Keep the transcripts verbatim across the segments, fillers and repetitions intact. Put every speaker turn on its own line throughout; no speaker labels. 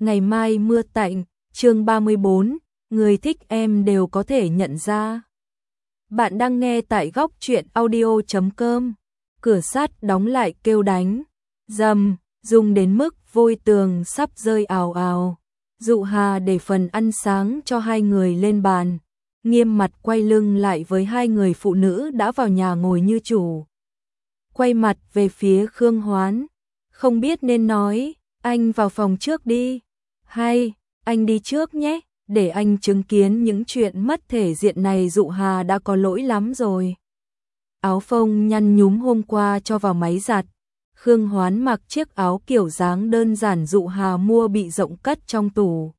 Ngày mai mưa tạnh, chương ba mươi bốn, người thích em đều có thể nhận ra. Bạn đang nghe tại góc truyện audio chấm com. Cửa sắt đóng lại kêu đánh, rầm, rung đến mức vôi tường sắp rơi ào ào. Dụ Hà để phần ăn sáng cho hai người lên bàn, nghiêm mặt quay lưng lại với hai người phụ nữ đã vào nhà ngồi như chủ. Quay mặt về phía Khương Hoán, không biết nên nói, anh vào phòng trước đi, hay, anh đi trước nhé, để anh chứng kiến những chuyện mất thể diện này. Dụ Hà đã có lỗi lắm rồi. Áo phông nhăn nhúm hôm qua cho vào máy giặt. Khương Hoán mặc chiếc áo kiểu dáng đơn giản Dụ Hà mua bị rộng cất trong tủ.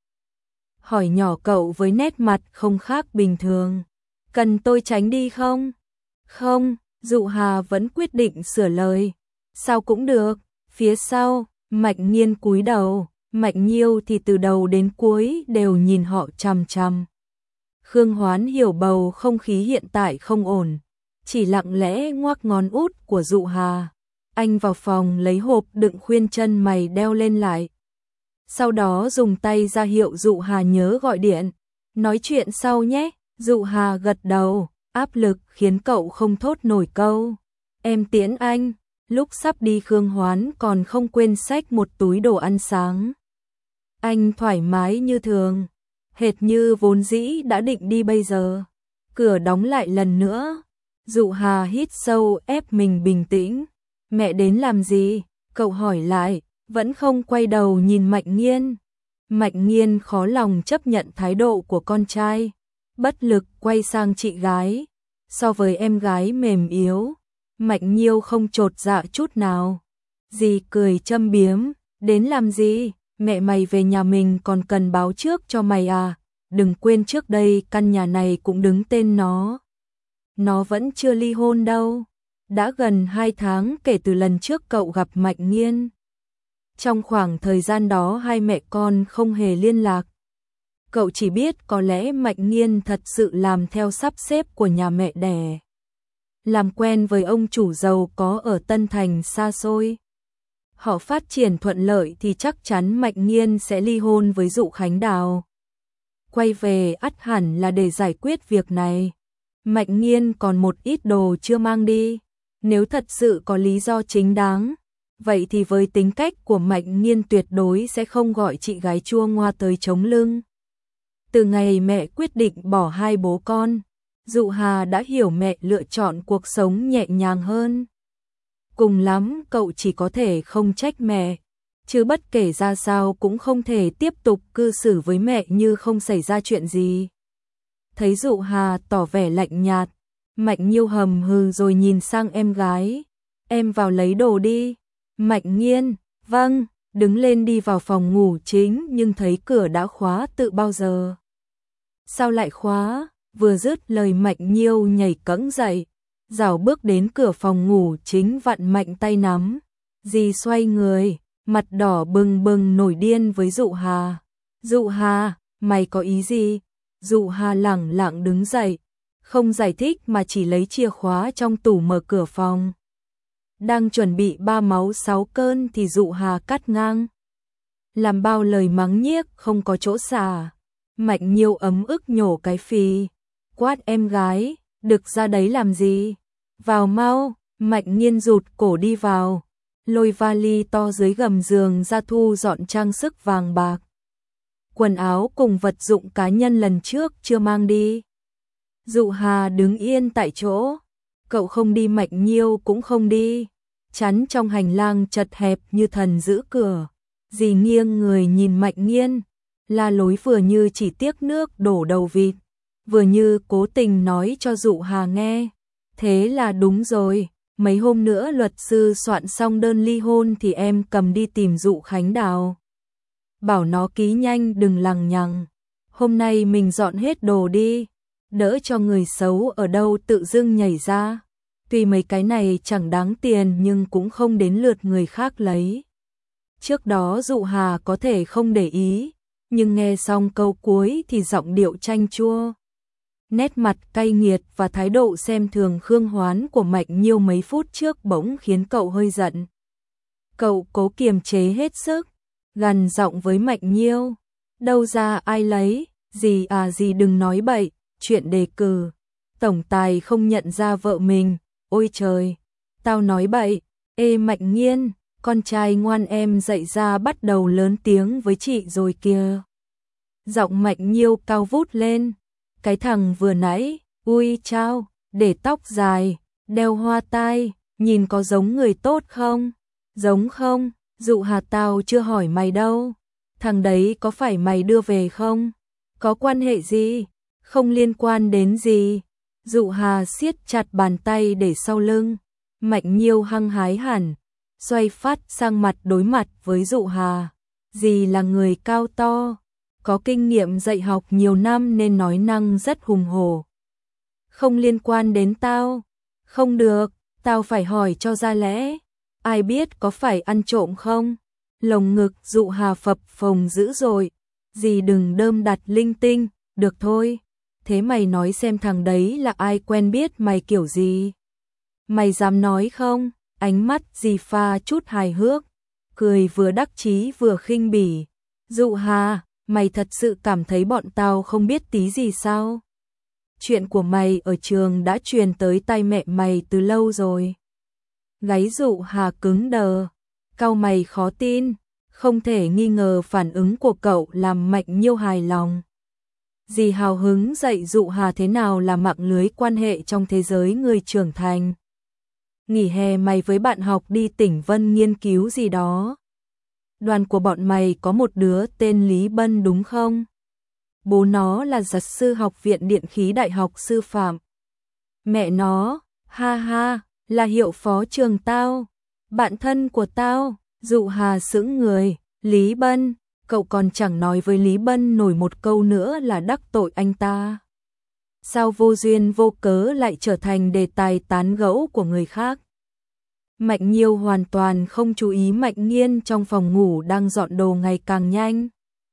Hỏi nhỏ cậu với nét mặt không khác bình thường. Cần tôi tránh đi không? Không, Dụ Hà vẫn quyết định sửa lời. Sao cũng được. Phía sau, Mạnh Nhiên cúi đầu, Mạnh Nhiêu thì từ đầu đến cuối đều nhìn họ chằm chằm. Khương Hoán hiểu bầu không khí hiện tại không ổn, chỉ lặng lẽ ngoắc ngón út của Dụ Hà. Anh vào phòng lấy hộp đựng khuyên chân mày đeo lên lại. Sau đó dùng tay ra hiệu Dụ Hà nhớ gọi điện. Nói chuyện sau nhé. Dụ Hà gật đầu, áp lực khiến cậu không thốt nổi câu. Em tiễn anh. Lúc sắp đi Khương Hoán còn không quên xách một túi đồ ăn sáng. Anh thoải mái như thường, hệt như vốn dĩ đã định đi bây giờ. Cửa đóng lại lần nữa. Dụ Hà hít sâu ép mình bình tĩnh. Mẹ đến làm gì? Cậu hỏi lại, vẫn không quay đầu nhìn Mạnh Nhiên. Mạnh Nhiên khó lòng chấp nhận thái độ của con trai, bất lực quay sang chị gái. So với em gái mềm yếu, Mạnh Nhiêu không chột dạ chút nào. Dì cười châm biếm, đến làm gì? Mẹ mày về nhà mình còn cần báo trước cho mày à? Đừng quên trước đây căn nhà này cũng đứng tên nó. Nó vẫn chưa ly hôn đâu. Đã gần hai tháng kể từ lần trước cậu gặp Mạnh Nhiên. Trong khoảng thời gian đó hai mẹ con không hề liên lạc. Cậu chỉ biết có lẽ Mạnh Nhiên thật sự làm theo sắp xếp của nhà mẹ đẻ. Làm quen với ông chủ giàu có ở Tân Thành xa xôi. Họ phát triển thuận lợi thì chắc chắn Mạnh Nhiên sẽ ly hôn với Dụ Khánh Đào. Quay về ắt hẳn là để giải quyết việc này. Mạnh Nhiên còn một ít đồ chưa mang đi. Nếu thật sự có lý do chính đáng, vậy thì với tính cách của Mạnh Nhiên tuyệt đối sẽ không gọi chị gái chua ngoa tới chống lưng. Từ ngày mẹ quyết định bỏ hai bố con, Dụ Hà đã hiểu mẹ lựa chọn cuộc sống nhẹ nhàng hơn. Cùng lắm cậu chỉ có thể không trách mẹ, chứ bất kể ra sao cũng không thể tiếp tục cư xử với mẹ như không xảy ra chuyện gì. Thấy Dụ Hà tỏ vẻ lạnh nhạt, Mạnh Nhiêu hầm hừ rồi nhìn sang em gái. Em vào lấy đồ đi. Mạnh Nhiên, vâng, đứng lên đi vào phòng ngủ chính nhưng thấy cửa đã khóa từ bao giờ. Sao lại khóa? Vừa dứt lời Mạnh Nhiêu nhảy cẫng dậy, rảo bước đến cửa phòng ngủ chính vặn mạnh tay nắm. Dì xoay người, mặt đỏ bừng bừng nổi điên với Dụ Hà. Dụ Hà, mày có ý gì? Dụ Hà lẳng lặng đứng dậy, không giải thích mà chỉ lấy chìa khóa trong tủ mở cửa phòng. Đang chuẩn bị ba máu sáu cơn thì Dụ Hà cắt ngang. Làm bao lời mắng nhiếc không có chỗ xả. Mạnh Nhiêu ấm ức nhổ cái phì, quát em gái, đực ra đấy làm gì? Vào mau. Mạnh Nhiên rụt cổ đi vào, lôi vali to dưới gầm giường ra thu dọn trang sức vàng bạc. Quần áo cùng vật dụng cá nhân lần trước chưa mang đi. Dụ Hà đứng yên tại chỗ, cậu không đi Mạnh Nhiêu cũng không đi, chắn trong hành lang chật hẹp như thần giữ cửa. Dì nghiêng người nhìn Mạnh Nhiên, la lối vừa như chỉ tiếc nước đổ đầu vịt, vừa như cố tình nói cho Dụ Hà nghe. Thế là đúng rồi, mấy hôm nữa luật sư soạn xong đơn ly hôn thì em cầm đi tìm Dụ Khánh Đào. Bảo nó ký nhanh đừng lằng nhằng. Hôm nay mình dọn hết đồ đi, đỡ cho người xấu ở đâu tự dưng nhảy ra. Tuy mấy cái này chẳng đáng tiền nhưng cũng không đến lượt người khác lấy. Trước đó Dụ Hà có thể không để ý, nhưng nghe xong câu cuối thì giọng điệu chanh chua. Nét mặt cay nghiệt và thái độ xem thường Khương Hoán của Mạnh Nhiêu mấy phút trước bỗng khiến cậu hơi giận. Cậu cố kiềm chế hết sức, gằn giọng với Mạnh Nhiêu. Đâu ra ai lấy, dì à dì đừng nói bậy, chuyện đề cử. Tổng tài không nhận ra vợ mình, ôi trời, tao nói bậy, ê Mạnh Nghiên, con trai ngoan em dậy ra bắt đầu lớn tiếng với chị rồi kìa. Giọng Mạnh Nhiêu cao vút lên, cái thằng vừa nãy, ui chao, để tóc dài, đeo hoa tai, nhìn có giống người tốt không? Giống không? Dụ Hà tao chưa hỏi mày đâu. Thằng đấy có phải mày đưa về không? Có quan hệ gì? Không liên quan đến gì. Dụ Hà siết chặt bàn tay để sau lưng. Mạnh Nhiêu hăng hái hẳn, xoay phát sang mặt đối mặt với Dụ Hà. Dì là người cao to, có kinh nghiệm dạy học nhiều năm nên nói năng rất hùng hổ. Không liên quan đến tao. Không được, tao phải hỏi cho ra lẽ. Ai biết có phải ăn trộm không? Lồng ngực Dụ Hà phập phồng dữ dội. Dì đừng đơm đặt linh tinh, được thôi. Thế mày nói xem thằng đấy là ai, quen biết mày kiểu gì? Mày dám nói không? Ánh mắt dì pha chút hài hước, cười vừa đắc chí vừa khinh bỉ. Dụ Hà, mày thật sự cảm thấy bọn tao không biết tí gì sao? Chuyện của mày ở trường đã truyền tới tai mẹ mày từ lâu rồi. Gáy Dụ Hà cứng đờ, cau mày khó tin, không thể nghi ngờ phản ứng của cậu làm Mạnh Nhiêu hài lòng. Dì hào hứng dạy Dụ Hà thế nào là mạng lưới quan hệ trong thế giới người trưởng thành. Nghỉ hè mày với bạn học đi tỉnh Vân nghiên cứu gì đó. Đoàn của bọn mày có một đứa tên Lý Bân đúng không? Bố nó là giật sư học viện điện khí đại học sư phạm. Mẹ nó, ha ha, là hiệu phó trường tao, bạn thân của tao. Dụ Hà sững người, Lý Bân, cậu còn chẳng nói với Lý Bân nổi một câu nữa là đắc tội anh ta. Sao vô duyên vô cớ lại trở thành đề tài tán gẫu của người khác? Mạnh Nhiêu hoàn toàn không chú ý Mạnh Nghiên trong phòng ngủ đang dọn đồ ngày càng nhanh.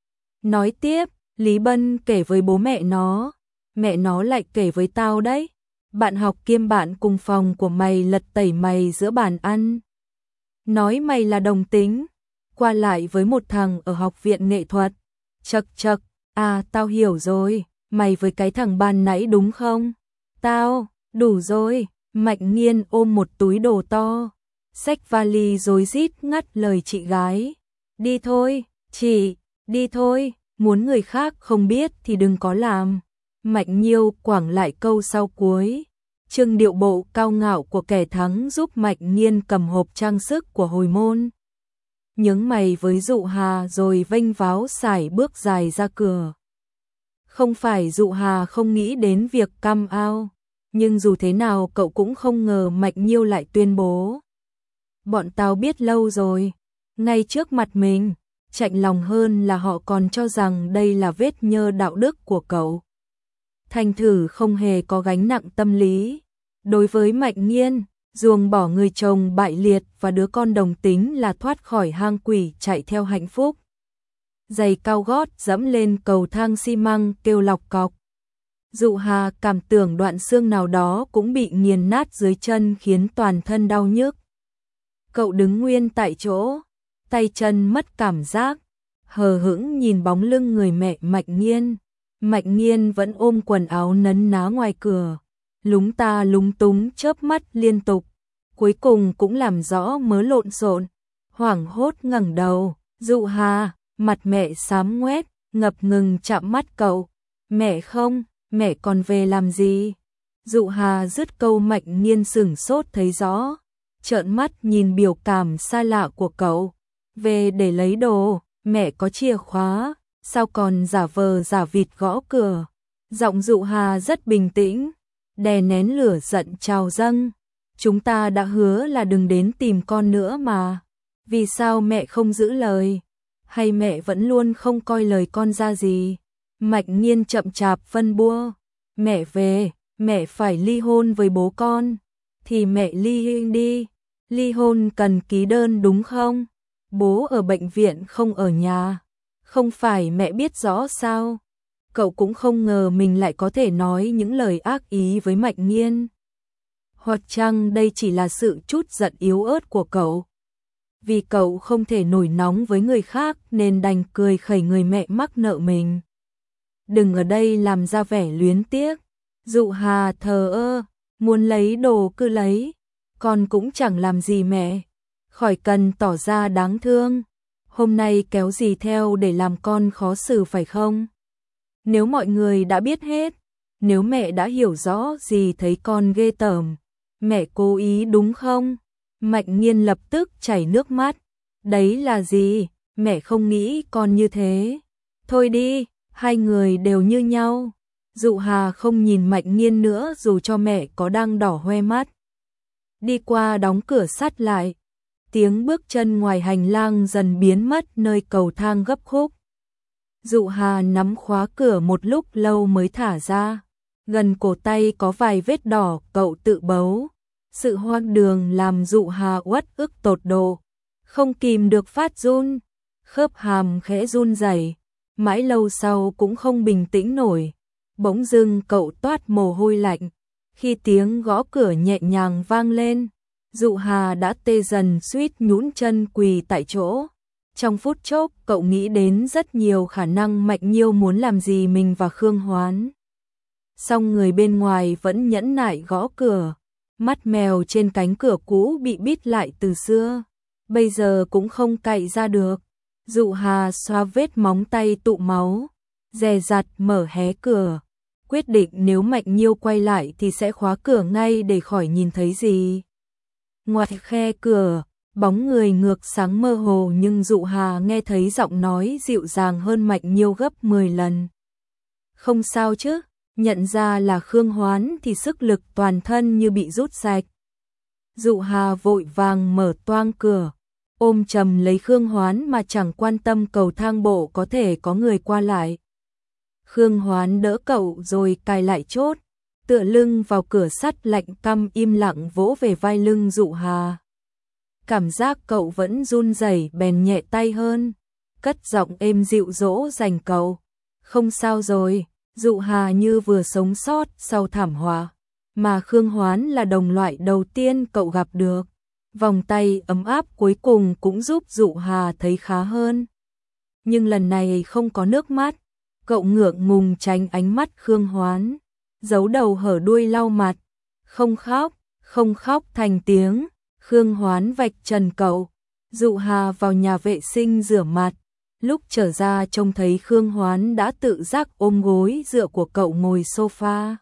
Nói tiếp, Lý Bân kể với bố mẹ nó, mẹ nó lại kể với tao đấy. Bạn học kiêm bạn cùng phòng của mày lật tẩy mày giữa bàn ăn. Nói mày là đồng tính, qua lại với một thằng ở học viện nghệ thuật. Chậc chậc, à tao hiểu rồi, mày với cái thằng ban nãy đúng không? Tao, đủ rồi. Mạnh Nghiên ôm một túi đồ to, xách vali rối rít ngắt lời chị gái. Đi thôi, chị, đi thôi, muốn người khác không biết thì đừng có làm. Mạnh Nhiêu quẳng lại câu sau cuối. Trưng điệu bộ cao ngạo của kẻ thắng giúp Mạnh Nghiên cầm hộp trang sức của hồi môn. Nhướng mày với Dụ Hà rồi vênh váo sải bước dài ra cửa. Không phải Dụ Hà không nghĩ đến việc come out, nhưng dù thế nào cậu cũng không ngờ Mạnh Nhiêu lại tuyên bố. Bọn tao biết lâu rồi, ngay trước mặt mình, chạnh lòng hơn là họ còn cho rằng đây là vết nhơ đạo đức của cậu. Thành thử không hề có gánh nặng tâm lý. Đối với Mạnh Nghiên, ruồng bỏ người chồng bại liệt và đứa con đồng tính là thoát khỏi hang quỷ chạy theo hạnh phúc. Giày cao gót dẫm lên cầu thang xi măng kêu lọc cọc. Dụ Hà cảm tưởng đoạn xương nào đó cũng bị nghiền nát dưới chân khiến toàn thân đau nhức. Cậu đứng nguyên tại chỗ, tay chân mất cảm giác, hờ hững nhìn bóng lưng người mẹ Mạnh Nghiên. Mạnh Nghiên vẫn ôm quần áo nấn ná ngoài cửa, lúng ta lúng túng chớp mắt liên tục, cuối cùng cũng làm rõ mớ lộn xộn. Hoảng hốt ngẩng đầu, Dụ Hà, mặt mẹ xám ngoét, ngập ngừng chạm mắt cậu. Mẹ không, mẹ còn về làm gì? Dụ Hà dứt câu Mạnh Nghiên sửng sốt thấy rõ, trợn mắt nhìn biểu cảm xa lạ của cậu. Về để lấy đồ, mẹ có chìa khóa, sao còn giả vờ giả vịt gõ cửa? Giọng Dụ Hà rất bình tĩnh, đè nén lửa giận trào dâng. Chúng ta đã hứa là đừng đến tìm con nữa mà. Vì sao mẹ không giữ lời? Hay mẹ vẫn luôn không coi lời con ra gì? Mạnh Nghiên chậm chạp phân bua. Mẹ về, mẹ phải ly hôn với bố con. Thì mẹ ly đi. Ly hôn cần ký đơn đúng không? Bố ở bệnh viện không ở nhà. Không phải mẹ biết rõ sao? Cậu cũng không ngờ mình lại có thể nói những lời ác ý với Mạnh Nghiên. Hoặc chăng đây chỉ là sự chút giận yếu ớt của cậu? vì cậu không thể nổi nóng với người khác nên đành cười khẩy người mẹ mắc nợ mình. Đừng ở đây làm ra vẻ luyến tiếc. Dụ Hà thờ ơ, muốn lấy đồ cứ lấy, con cũng chẳng làm gì mẹ, khỏi cần tỏ ra đáng thương. Hôm nay kéo gì theo để làm con khó xử phải không? Nếu mọi người đã biết hết, nếu mẹ đã hiểu rõ gì thấy con ghê tởm, mẹ cố ý đúng không? Mạnh Nghiên lập tức chảy nước mắt. Đấy là gì? Mẹ không nghĩ con như thế. Thôi đi, hai người đều như nhau. Dụ Hà không nhìn Mạnh Nghiên nữa dù cho mẹ có đang đỏ hoe mắt. Đi qua đóng cửa sắt lại. Tiếng bước chân ngoài hành lang dần biến mất nơi cầu thang gấp khúc. Dụ Hà nắm khóa cửa một lúc lâu mới thả ra. Gần cổ tay có vài vết đỏ, cậu tự bấu. Sự hoang đường làm Dụ Hà uất ức tột độ. Không kìm được phát run. Khớp hàm khẽ run rẩy. Mãi lâu sau cũng không bình tĩnh nổi. Bỗng dưng cậu toát mồ hôi lạnh. Khi tiếng gõ cửa nhẹ nhàng vang lên, Dụ Hà đã tê dần suýt nhũn chân quỳ tại chỗ. Trong phút chốc cậu nghĩ đến rất nhiều khả năng Mạnh Nhiêu muốn làm gì mình và Khương Hoán. Song người bên ngoài vẫn nhẫn nại gõ cửa. Mắt mèo trên cánh cửa cũ bị bít lại từ xưa, bây giờ cũng không cạy ra được. Dụ Hà xoa vết móng tay tụ máu, dè dặt mở hé cửa. Quyết định nếu Mạnh Nhiêu quay lại thì sẽ khóa cửa ngay để khỏi nhìn thấy gì. Ngoặt khe cửa, bóng người ngược sáng mơ hồ nhưng Dụ Hà nghe thấy giọng nói dịu dàng hơn Mạnh Nhiêu gấp mười lần. Không sao chứ, nhận ra là Khương Hoán thì sức lực toàn thân như bị rút sạch. Dụ Hà vội vàng mở toang cửa, ôm chầm lấy Khương Hoán mà chẳng quan tâm cầu thang bộ có thể có người qua lại. Khương Hoán đỡ cậu rồi cài lại chốt, tựa lưng vào cửa sắt lạnh căm im lặng vỗ về vai lưng Dụ Hà. Cảm giác cậu vẫn run rẩy bèn nhẹ tay hơn, cất giọng êm dịu dỗ dành cậu. Không sao rồi. Dụ Hà như vừa sống sót sau thảm họa, mà Khương Hoán là đồng loại đầu tiên cậu gặp được. Vòng tay ấm áp cuối cùng cũng giúp Dụ Hà thấy khá hơn. Nhưng lần này không có nước mắt, cậu ngượng ngùng tránh ánh mắt Khương Hoán, giấu đầu hở đuôi lau mặt. Không khóc, không khóc thành tiếng. Khương Hoán vạch trần cậu. Dụ Hà vào nhà vệ sinh rửa mặt. Lúc trở ra trông thấy Khương Hoán đã tự giác ôm gối dựa của cậu ngồi sofa.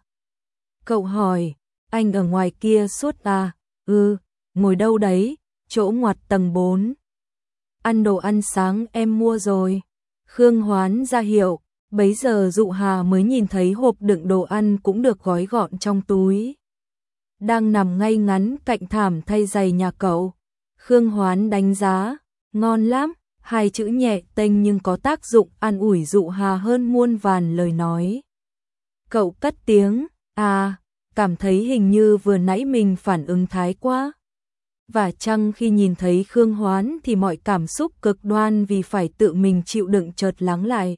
Cậu hỏi, anh ở ngoài kia suốt à? Ừ, ngồi đâu đấy? Chỗ ngoặt tầng bốn. Ăn đồ ăn sáng em mua rồi. Khương Hoán ra hiệu, bấy giờ Dụ Hà mới nhìn thấy hộp đựng đồ ăn cũng được gói gọn trong túi. Đang nằm ngay ngắn cạnh thảm thay giày nhà cậu. Khương Hoán đánh giá, ngon lắm. Hai chữ nhẹ tênh nhưng có tác dụng an ủi Dụ Hà hơn muôn vàn lời nói. Cậu cất tiếng, à, cảm thấy hình như vừa nãy mình phản ứng thái quá. Và chăng khi nhìn thấy Khương Hoán thì mọi cảm xúc cực đoan vì phải tự mình chịu đựng chợt lắng lại.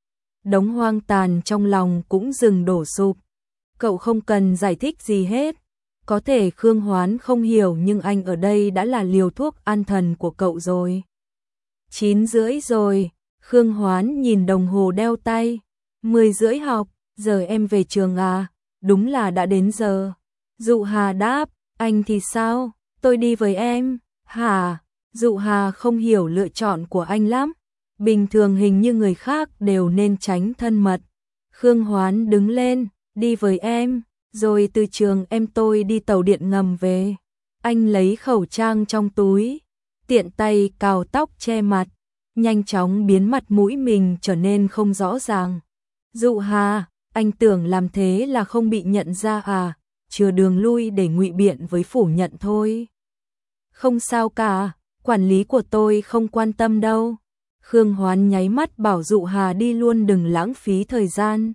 Đống hoang tàn trong lòng cũng dừng đổ sụp. Cậu không cần giải thích gì hết. Có thể Khương Hoán không hiểu nhưng anh ở đây đã là liều thuốc an thần của cậu rồi. Chín rưỡi rồi, Khương Hoán nhìn đồng hồ đeo tay. Mười rưỡi học, giờ em về trường à? Đúng là đã đến giờ. Dụ Hà đáp, anh thì sao? Tôi đi với em. Hả? Dụ Hà không hiểu lựa chọn của anh lắm. Bình thường hình như người khác đều nên tránh thân mật. Khương Hoán đứng lên, đi với em. Rồi từ trường em tôi đi tàu điện ngầm về. Anh lấy khẩu trang trong túi, tiện tay cào tóc che mặt, nhanh chóng biến mặt mũi mình trở nên không rõ ràng. Dụ Hà, anh tưởng làm thế là không bị nhận ra à? Chừa đường lui để ngụy biện với phủ nhận thôi. Không sao cả, quản lý của tôi không quan tâm đâu. Khương Hoán nháy mắt bảo Dụ Hà đi luôn đừng lãng phí thời gian.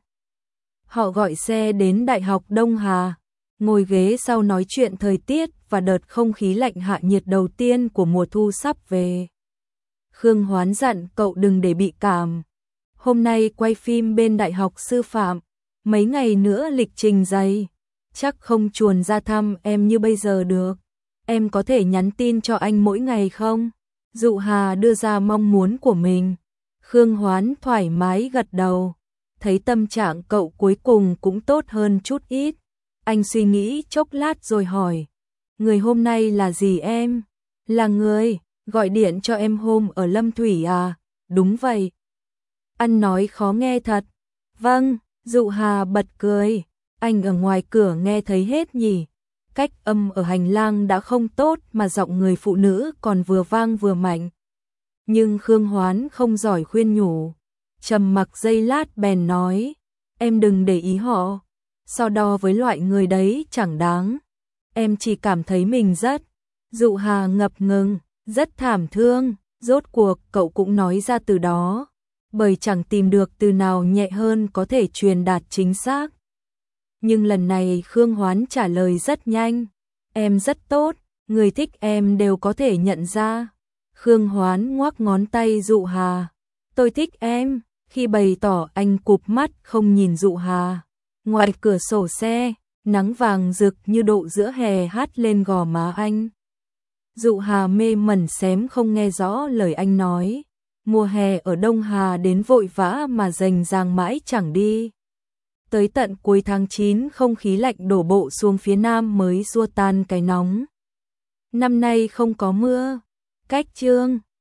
Họ gọi xe đến Đại học Đông Hà, ngồi ghế sau nói chuyện thời tiết và đợt không khí lạnh hạ nhiệt đầu tiên của mùa thu sắp về. Khương Hoán dặn cậu đừng để bị cảm. Hôm nay quay phim bên Đại học Sư phạm, mấy ngày nữa lịch trình dày, chắc không chuồn ra thăm em như bây giờ được. Em có thể nhắn tin cho anh mỗi ngày không? Dụ Hà đưa ra mong muốn của mình. Khương Hoán thoải mái gật đầu. Thấy tâm trạng cậu cuối cùng cũng tốt hơn chút ít. Anh suy nghĩ chốc lát rồi hỏi. Người hôm nay là gì em? Là người gọi điện cho em hôm ở Lâm Thủy à? Đúng vậy. Anh nói khó nghe thật. Vâng, Dụ Hà bật cười. Anh ở ngoài cửa nghe thấy hết nhỉ? Cách âm ở hành lang đã không tốt mà giọng người phụ nữ còn vừa vang vừa mạnh. Nhưng Khương Hoán không giỏi khuyên nhủ. Trầm mặc giây lát bèn nói. Em đừng để ý họ. So đo với loại người đấy chẳng đáng. Em chỉ cảm thấy mình rất. Dụ Hà ngập ngừng, rất thảm thương. Rốt cuộc cậu cũng nói ra từ đó. Bởi chẳng tìm được từ nào nhẹ hơn có thể truyền đạt chính xác. Nhưng lần này Khương Hoán trả lời rất nhanh. Em rất tốt, người thích em đều có thể nhận ra. Khương Hoán ngoắc ngón tay Dụ Hà. Tôi thích em. Khi bày tỏ anh cụp mắt không nhìn Dụ Hà. Ngoài cửa sổ xe, nắng vàng rực như độ giữa hè hát lên gò má anh. Dụ Hà mê mẩn xém không nghe rõ lời anh nói. Mùa hè ở Đông Hà đến vội vã mà rành ràng mãi chẳng đi. Tới tận cuối tháng chín không khí lạnh đổ bộ xuống phía Nam mới xua tan cái nóng. Năm nay không có mưa. Cách chương